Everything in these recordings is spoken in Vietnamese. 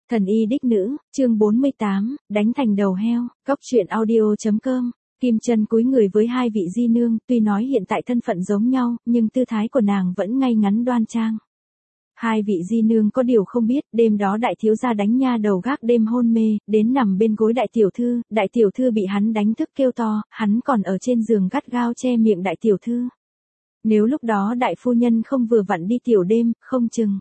Thần y đích nữ, chương 48, đánh thành đầu heo, cóc truyện audio.com. Kim Chân cúi người với hai vị di nương, tuy nói hiện tại thân phận giống nhau, nhưng tư thái của nàng vẫn ngay ngắn đoan trang. Hai vị di nương có điều không biết, đêm đó đại thiếu gia đánh nha đầu gác đêm hôn mê, đến nằm bên gối đại tiểu thư bị hắn đánh thức kêu to, hắn còn ở trên giường gắt gao che miệng đại tiểu thư. Nếu lúc đó đại phu nhân không vừa vặn đi tiểu đêm, không chừng.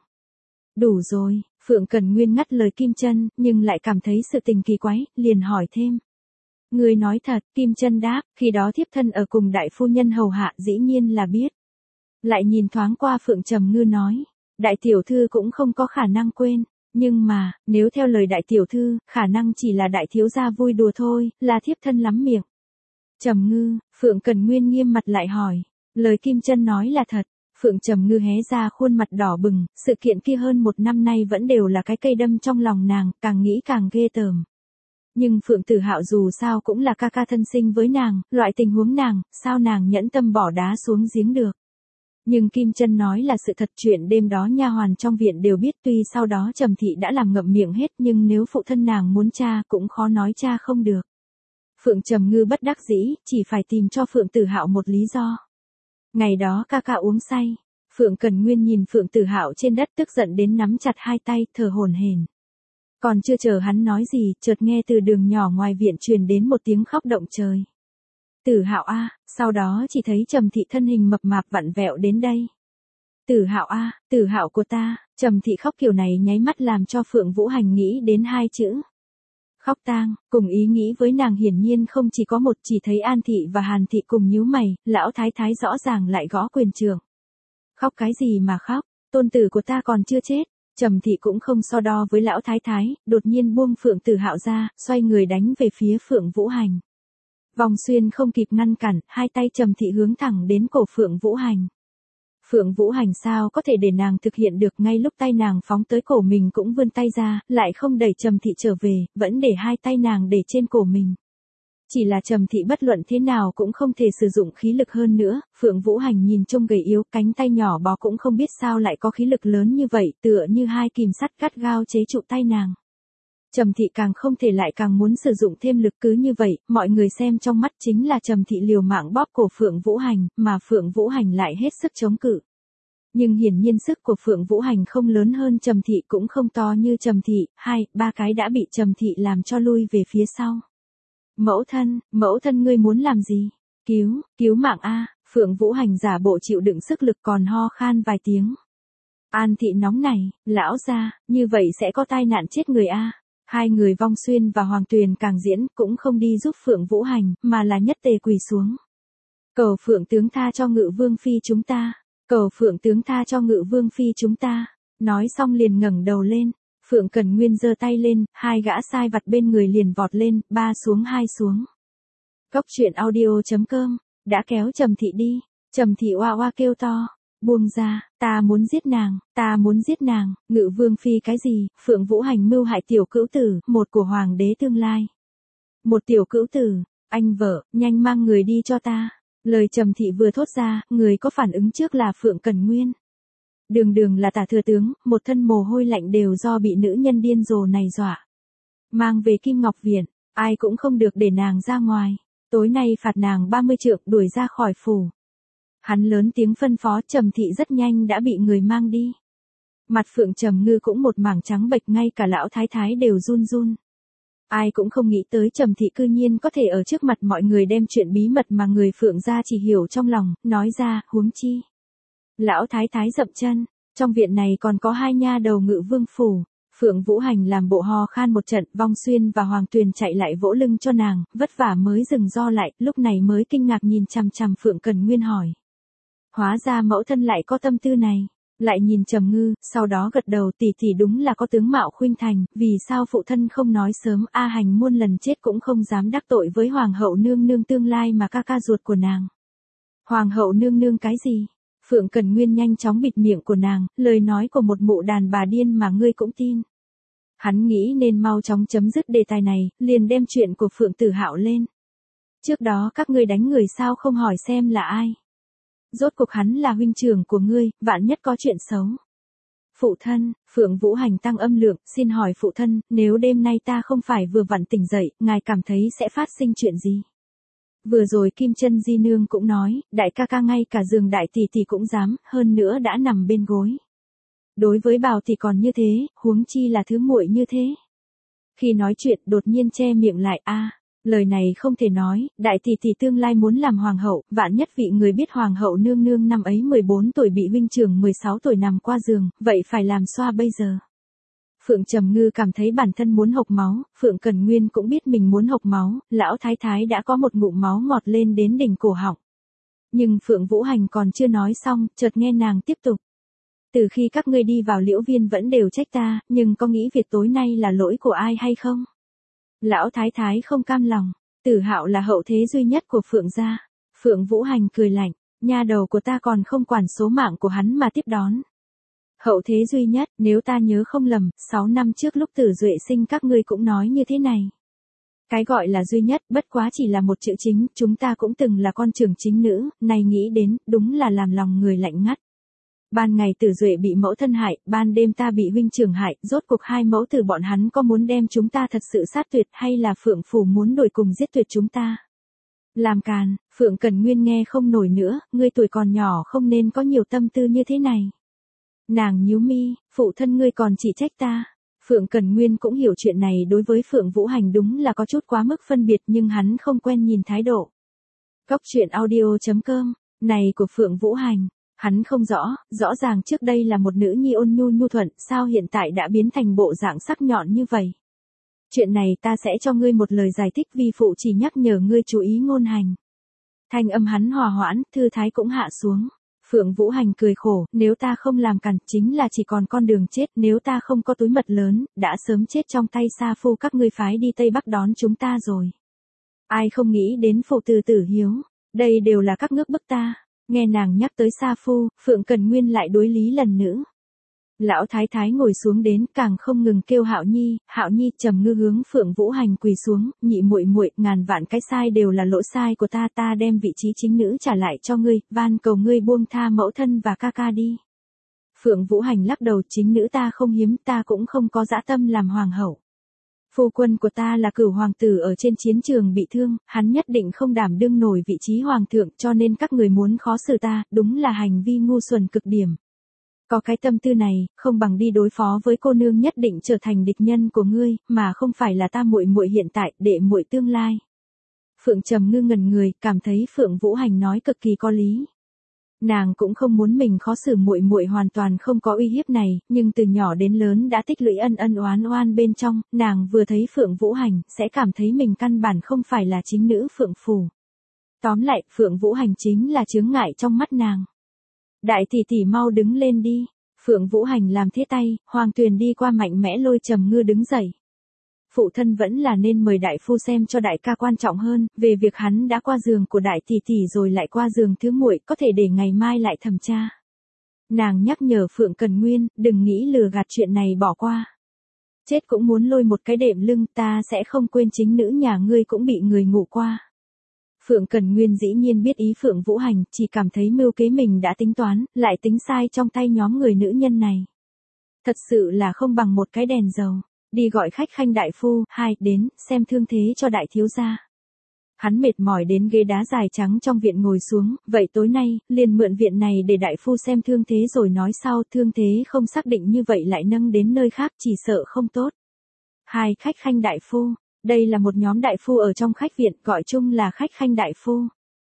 Đủ rồi, Phượng Cẩn Nguyên ngắt lời Kim Chân, nhưng lại cảm thấy sự tình kỳ quái, liền hỏi thêm. Người nói thật, Kim Chân đáp, khi đó thiếp thân ở cùng đại phu nhân hầu hạ dĩ nhiên là biết. Lại nhìn thoáng qua Phượng Trầm Ngư nói, đại tiểu thư cũng không có khả năng quên, nhưng mà, nếu theo lời đại tiểu thư, khả năng chỉ là đại thiếu gia vui đùa thôi, là thiếp thân lắm miệng. Trầm Ngư, Phượng Cẩn Nguyên nghiêm mặt lại hỏi, lời Kim Chân nói là thật. Phượng Trầm Ngư hé ra khuôn mặt đỏ bừng, sự kiện kia hơn một năm nay vẫn đều là cái cây đâm trong lòng nàng, càng nghĩ càng ghê tởm. Nhưng Phượng Tử Hạo dù sao cũng là ca ca thân sinh với nàng, loại tình huống nàng, sao nàng nhẫn tâm bỏ đá xuống giếng được. Nhưng Kim Chân nói là sự thật, chuyện đêm đó nha hoàn trong viện đều biết, tuy sau đó Trầm thị đã làm ngậm miệng hết, nhưng nếu phụ thân nàng muốn tra cũng khó nói tra không được. Phượng Trầm Ngư bất đắc dĩ, chỉ phải tìm cho Phượng Tử Hạo một lý do. Ngày đó ca ca uống say, Phượng Cẩn Nguyên nhìn Phượng Tử Hạo trên đất tức giận đến nắm chặt hai tay, thở hổn hển. Còn chưa chờ hắn nói gì, chợt nghe từ đường nhỏ ngoài viện truyền đến một tiếng khóc động trời. Tử Hạo a, sau đó chỉ thấy Trầm thị thân hình mập mạp vặn vẹo đến đây. Tử Hạo a, Tử Hạo của ta, Trầm thị khóc kiểu này nháy mắt làm cho Phượng Vũ Hành nghĩ đến hai chữ. Khóc tang, cùng ý nghĩ với nàng hiển nhiên không chỉ có một, chỉ thấy An thị và Hàn thị cùng nhíu mày, lão thái thái rõ ràng lại gõ quyền trưởng. Khóc cái gì mà khóc, tôn tử của ta còn chưa chết. Trầm thị cũng không so đo với lão thái thái, đột nhiên buông Phượng Tử Hạo ra, xoay người đánh về phía Phượng Vũ Hành. Vòng Xuyên không kịp ngăn cản, hai tay Trầm thị hướng thẳng đến cổ Phượng Vũ Hành. Phượng Vũ Hành sao có thể để nàng thực hiện được, ngay lúc tay nàng phóng tới cổ mình cũng vươn tay ra, lại không đẩy Trầm thị trở về, vẫn để hai tay nàng để trên cổ mình. Chỉ là Trầm thị bất luận thế nào cũng không thể sử dụng khí lực hơn nữa, Phượng Vũ Hành nhìn trông gầy yếu, cánh tay nhỏ bó cũng không biết sao lại có khí lực lớn như vậy, tựa như hai kìm sắt gắt gao chế trụ tay nàng. Trầm thị càng không thể lại càng muốn sử dụng thêm lực, cứ như vậy, mọi người xem trong mắt chính là Trầm thị liều mạng bóp cổ Phượng Vũ Hành, mà Phượng Vũ Hành lại hết sức chống cự. Nhưng hiển nhiên sức của Phượng Vũ Hành không lớn hơn Trầm thị, cũng không to như Trầm thị, ba cái đã bị Trầm thị làm cho lui về phía sau. Mẫu thân ngươi muốn làm gì? Cứu mạng a, Phượng Vũ Hành giả bộ chịu đựng sức lực còn ho khan vài tiếng. An thị nóng này, lão gia, như vậy sẽ có tai nạn chết người a. Hai người Vong Xuyên và Hoàng Tuyền càng diễn cũng không đi giúp Phượng Vũ Hành, mà là nhất tề quỳ xuống. Cầu Phượng tướng tha cho Ngự Vương phi chúng ta, cầu Phượng tướng tha cho Ngự Vương phi chúng ta. Nói xong liền ngẩng đầu lên. Phượng Cẩn Nguyên giơ tay lên, hai gã sai vặt bên người liền vọt lên, ba xuống hai xuống. Cóc truyện audio.com, đã kéo Trầm thị đi. Trầm thị oa oa kêu to, buông ra, ta muốn giết nàng, Ngự Vương phi cái gì, Phượng Vũ Hành mưu hại tiểu cữu tử, một của hoàng đế tương lai. Một tiểu cữu tử, anh vợ, nhanh mang người đi cho ta. Lời Trầm thị vừa thốt ra, người có phản ứng trước là Phượng Cẩn Nguyên. Đường là tả thừa tướng, một thân mồ hôi lạnh đều do bị nữ nhân điên rồ này dọa. Mang về Kim Ngọc Viện, ai cũng không được để nàng ra ngoài. Tối nay phạt nàng 30 trượng, đuổi ra khỏi phủ. Hắn lớn tiếng phân phó, Trầm thị rất nhanh đã bị người mang đi. Mặt Phượng Trầm Ngư cũng một mảng trắng bệch, ngay cả lão thái thái đều run run. Ai cũng không nghĩ tới Trầm thị cư nhiên có thể ở trước mặt mọi người đem chuyện bí mật mà người Phượng gia chỉ hiểu trong lòng, nói ra, huống chi. Lão thái thái dậm chân, trong viện này còn có hai nha đầu Ngự Vương phủ. Phượng Vũ Hành làm bộ ho khan một trận, Vong Xuyên và Hoàng Tuyền chạy lại vỗ lưng cho nàng, vất vả mới dừng do lại, lúc này mới kinh ngạc nhìn chằm chằm Phượng Cẩn Nguyên hỏi. Hóa ra mẫu thân lại có tâm tư này, lại nhìn Trầm Ngư, sau đó gật đầu, tỷ tỷ đúng là có tướng mạo khuynh thành, vì sao phụ thân không nói sớm, A Hành muôn lần chết cũng không dám đắc tội với Hoàng hậu nương nương tương lai mà ca ca ruột của nàng. Hoàng hậu nương nương cái gì? Phượng Cẩn Nguyên nhanh chóng bịt miệng của nàng, lời nói của một mụ đàn bà điên mà ngươi cũng tin. Hắn nghĩ nên mau chóng chấm dứt đề tài này, liền đem chuyện của Phượng Tử Hạo lên. Trước đó các ngươi đánh người sao không hỏi xem là ai? Rốt cuộc hắn là huynh trưởng của ngươi, vạn nhất có chuyện xấu. Phụ thân, Phượng Vũ Hành tăng âm lượng, xin hỏi phụ thân, nếu đêm nay ta không phải vừa vặn tỉnh dậy, ngài cảm thấy sẽ phát sinh chuyện gì? Vừa rồi Kim Chân Di Nương cũng nói, đại ca ca ngay cả giường đại tỷ tỷ cũng dám, hơn nữa đã nằm bên gối. Đối với Bào thì còn như thế, huống chi là thứ muội như thế. Khi nói chuyện đột nhiên che miệng lại lời này không thể nói, đại tỷ tỷ tương lai muốn làm hoàng hậu, vạn nhất vị người biết hoàng hậu nương nương năm ấy 14 tuổi bị huynh trưởng 16 tuổi nằm qua giường, vậy phải làm xoa bây giờ. Phượng Trầm Ngư cảm thấy bản thân muốn hộc máu, Phượng Cẩn Nguyên cũng biết mình muốn hộc máu, lão thái thái đã có một ngụm máu ngọt lên đến đỉnh cổ họng. Nhưng Phượng Vũ Hành còn chưa nói xong, chợt nghe nàng tiếp tục. Từ khi các ngươi đi vào Liễu Viên vẫn đều trách ta, nhưng có nghĩ việc tối nay là lỗi của ai hay không? Lão thái thái không cam lòng, Tử Hạo là hậu thế duy nhất của Phượng gia. Phượng Vũ Hành cười lạnh, nha đầu của ta còn không quản số mạng của hắn mà tiếp đón. Hậu thế duy nhất, nếu ta nhớ không lầm, 6 năm trước lúc Tử Duệ sinh các ngươi cũng nói như thế này. Cái gọi là duy nhất, bất quá chỉ là một chữ chính, chúng ta cũng từng là con trưởng chính nữ, này nghĩ đến, đúng là làm lòng người lạnh ngắt. Ban ngày Tử Duệ bị mẫu thân hại, ban đêm ta bị huynh trưởng hại, rốt cuộc hai mẫu tử bọn hắn có muốn đem chúng ta thật sự sát tuyệt hay là Phượng Phủ muốn đuổi cùng giết tuyệt chúng ta? Làm càn, Phượng Cẩn Nguyên nghe không nổi nữa, ngươi tuổi còn nhỏ không nên có nhiều tâm tư như thế này. Nàng nhíu mi, phụ thân ngươi còn chỉ trách ta. Phượng Cẩn Nguyên cũng hiểu chuyện này đối với Phượng Vũ Hành đúng là có chút quá mức phân biệt nhưng hắn không quen nhìn thái độ. Góc truyện audio.com, này của Phượng Vũ Hành. Hắn không rõ ràng trước đây là một nữ nhi ôn nhu nhu thuận, sao hiện tại đã biến thành bộ dạng sắc nhọn như vậy. Chuyện này ta sẽ cho ngươi một lời giải thích vi phụ chỉ nhắc nhở ngươi chú ý ngôn hành. Thanh âm hắn hòa hoãn, thư thái cũng hạ xuống. Phượng Vũ Hành cười khổ, nếu ta không làm cản chính là chỉ còn con đường chết, nếu ta không có túi mật lớn, đã sớm chết trong tay sa phu các ngươi phái đi Tây Bắc đón chúng ta rồi. Ai không nghĩ đến phụ từ tử hiếu, đây đều là các ngước bức ta. Nghe nàng nhắc tới Sa Phu, Phượng Cẩn Nguyên lại đối lý lần nữa. Lão thái thái ngồi xuống đến, càng không ngừng kêu Hạo Nhi, Trầm Ngư hướng Phượng Vũ Hành quỳ xuống, nhị muội muội, ngàn vạn cái sai đều là lỗi sai của ta đem vị trí chính nữ trả lại cho ngươi, van cầu ngươi buông tha mẫu thân và ca ca đi. Phượng Vũ Hành lắc đầu, chính nữ ta không hiếm, ta cũng không có dã tâm làm hoàng hậu. Phu quân của ta là Cửu hoàng tử ở trên chiến trường bị thương, hắn nhất định không đảm đương nổi vị trí hoàng thượng, cho nên các người muốn khó xử ta, đúng là hành vi ngu xuẩn cực điểm. Có cái tâm tư này, không bằng đi đối phó với cô nương nhất định trở thành địch nhân của ngươi, mà không phải là ta muội muội hiện tại, đệ muội tương lai. Phượng Trầm Ngư ngẩn người, cảm thấy Phượng Vũ Hành nói cực kỳ có lý. Nàng cũng không muốn mình khó xử muội muội hoàn toàn không có uy hiếp này, nhưng từ nhỏ đến lớn đã tích lũy ân oán bên trong, nàng vừa thấy Phượng Vũ Hành, sẽ cảm thấy mình căn bản không phải là chính nữ Phượng Phủ. Tóm lại, Phượng Vũ Hành chính là chướng ngại trong mắt nàng. Đại tỷ tỷ mau đứng lên đi. Phượng Vũ Hành làm thế tay, Hoàng Tuyền đi qua mạnh mẽ lôi Trầm Ngư đứng dậy. Phụ thân vẫn là nên mời đại phu xem cho đại ca quan trọng hơn, về việc hắn đã qua giường của đại tỷ tỷ rồi lại qua giường thứ muội, có thể để ngày mai lại thẩm tra. Nàng nhắc nhở Phượng Cẩn Nguyên, đừng nghĩ lừa gạt chuyện này bỏ qua. Chết cũng muốn lôi một cái đệm lưng, ta sẽ không quên chính nữ nhà ngươi cũng bị người ngủ qua. Phượng Cẩn Nguyên dĩ nhiên biết ý Phượng Vũ Hành, chỉ cảm thấy mưu kế mình đã tính toán, lại tính sai trong tay nhóm người nữ nhân này. Thật sự là không bằng một cái đèn dầu. Đi gọi khách khanh đại phu, đến, xem thương thế cho đại thiếu gia. Hắn mệt mỏi đến ghế đá dài trắng trong viện ngồi xuống, vậy tối nay, liền mượn viện này để đại phu xem thương thế rồi nói sau, thương thế không xác định như vậy lại nâng đến nơi khác chỉ sợ không tốt. Khách khanh đại phu, đây là một nhóm đại phu ở trong khách viện, gọi chung là khách khanh đại phu.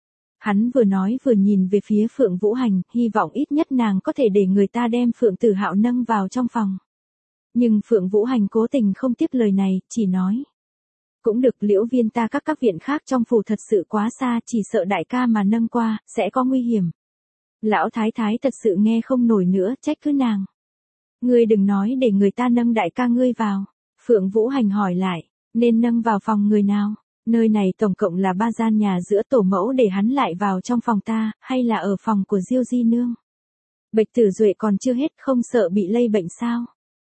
Hắn vừa nói vừa nhìn về phía Phượng Vũ Hành, hy vọng ít nhất nàng có thể để người ta đem Phượng Tử Hạo nâng vào trong phòng. Nhưng Phượng Vũ Hành cố tình không tiếp lời này, chỉ nói. Cũng được, Liễu Viên ta các viện khác trong phủ thật sự quá xa, chỉ sợ đại ca mà nâng qua, sẽ có nguy hiểm. Lão thái thái thật sự nghe không nổi nữa, trách cứ nàng. Ngươi đừng nói để người ta nâng đại ca ngươi vào. Phượng Vũ Hành hỏi lại, nên nâng vào phòng người nào? Nơi này tổng cộng là 3 gian nhà giữa tổ mẫu để hắn lại vào trong phòng ta, hay là ở phòng của Diêu Di Nương? Bạch Tử Duệ còn chưa hết, không sợ bị lây bệnh sao?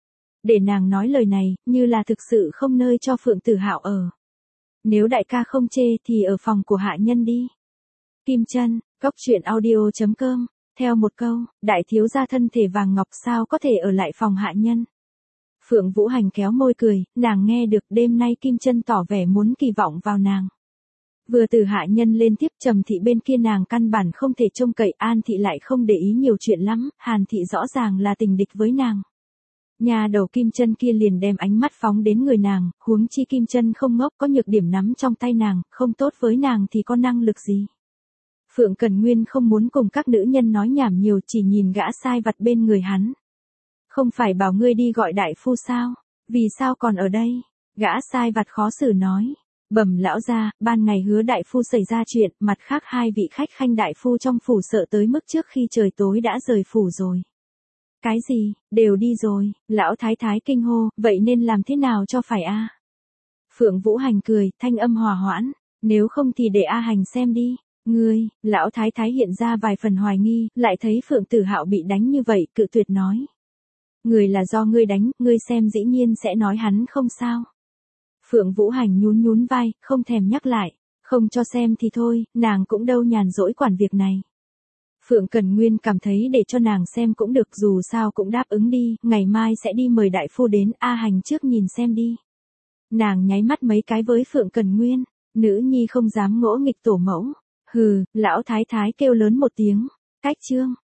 Để nàng nói lời này, như là thực sự không nơi cho Phượng Tử Hạo ở. Nếu đại ca không chê thì ở phòng của hạ nhân đi. Kim Chân, góc truyện audio.com Theo một câu, đại thiếu gia thân thể vàng ngọc sao có thể ở lại phòng hạ nhân. Phượng Vũ Hành kéo môi cười, nàng nghe được đêm nay Kim Chân tỏ vẻ muốn kỳ vọng vào nàng. Vừa từ hạ nhân lên tiếp Trầm thị bên kia nàng căn bản không thể trông cậy, An thị lại không để ý nhiều chuyện lắm, Hàn thị rõ ràng là tình địch với nàng. Nhà đầu Kim Chân kia liền đem ánh mắt phóng đến người nàng, huống chi Kim Chân không ngốc, có nhược điểm nắm trong tay nàng, không tốt với nàng thì có năng lực gì. Phượng Cần Nguyên không muốn cùng các nữ nhân nói nhảm nhiều, chỉ nhìn gã sai vặt bên người hắn. Không phải bảo ngươi đi gọi đại phu sao? Vì sao còn ở đây? Gã sai vặt khó xử nói. Bẩm lão gia, ban ngày Hứa đại phu xảy ra chuyện, mặt khác hai vị khách khanh đại phu trong phủ sợ tới mức trước khi trời tối đã rời phủ rồi. Cái gì, đều đi rồi, lão thái thái kinh hô, vậy nên làm thế nào cho phải a? Phượng Vũ Hành cười, thanh âm hòa hoãn, nếu không thì để A Hành xem đi. Ngươi, lão thái thái hiện ra vài phần hoài nghi, lại thấy Phượng Tử Hạo bị đánh như vậy, cự tuyệt nói. Người là do ngươi đánh, ngươi xem dĩ nhiên sẽ nói hắn không sao. Phượng Vũ Hành nhún nhún vai, không thèm nhắc lại, không cho xem thì thôi, nàng cũng đâu nhàn rỗi quản việc này. Phượng Cần Nguyên cảm thấy để cho nàng xem cũng được, dù sao cũng đáp ứng đi, ngày mai sẽ đi mời đại phu đến, A Hành trước nhìn xem đi. Nàng nháy mắt mấy cái với Phượng Cần Nguyên, nữ nhi không dám ngỗ nghịch tổ mẫu. Hừ, lão thái thái kêu lớn một tiếng, cách chương.